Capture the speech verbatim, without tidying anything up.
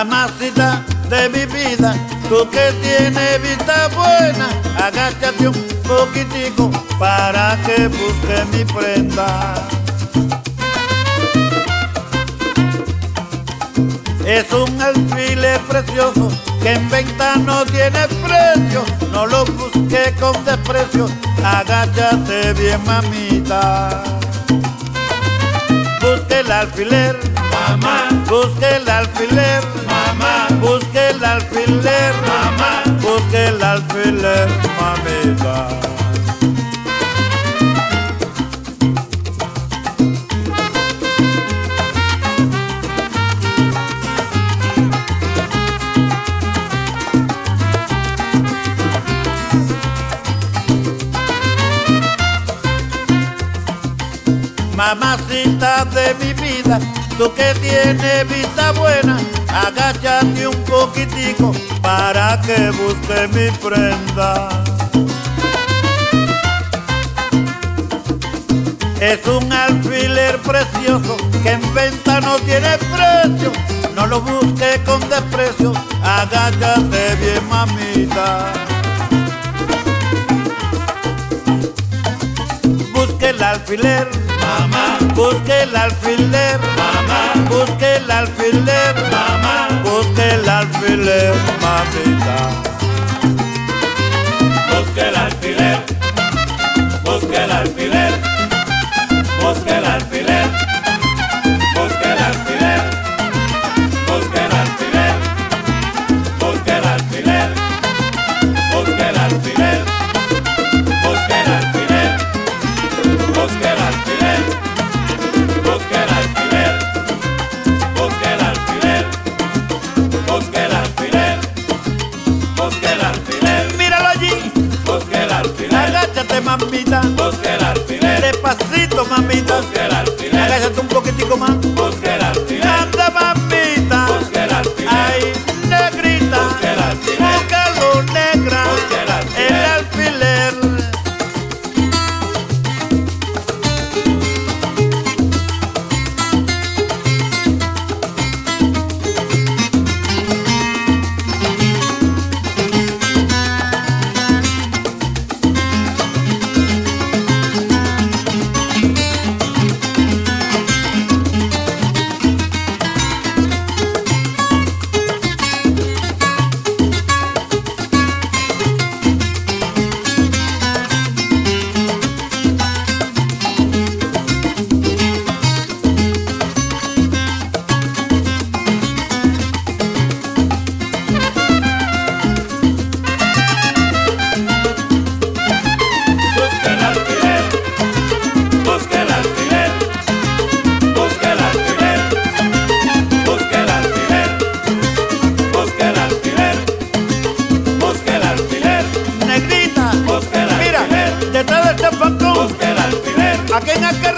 Mamacita de mi vida, tú que tienes vista buena, agáchate un poquitico para que busque mi prenda. Es un alfiler precioso que en venta no tiene precio, no lo busque con desprecio, agáchate bien, mamita. Busque el alfiler, mamá, busque el alfiler, mamá, busque el alfiler, mamá, busque el alfiler, mamita. Mamacita de mi vida, tú que tienes vista buena, agáchate un poquitico para que busque mi prenda. Es un alfiler precioso que en venta no tiene precio, no lo busque con desprecio, agáchate bien, mamita. Busque el alfiler, mamá, busque el alfiler, mamá, busque el alfiler, mamá, busque el alfiler, mamita. busque el alfiler, busque el alfiler, busque el alfiler, busque el alfiler, busque el alfiler, busque el alfiler, busque el alfiler, busque el alfiler, busque el alfiler, busque el alfiler, busque el alfiler, busque el alfiler, busque el alfiler, Míralo allí, busque el alfiler, agáchate, mamita, busque el alfiler, despacito, mamita, busque el alfiler, agáchate un poquitico más, busque el alfiler, anda, mamita, busque el alfiler, ay, negrita, busque el alfiler, búscalo, negra, busque el alfiler. el alfiler. Busque el alfiler, busque el alfiler, busque el alfiler, busque el alfiler, busque el alfiler, busque el alfiler, Negrita, busque el mira, alfiler, detrás de este balcón, busque el alfiler, aquí en aquel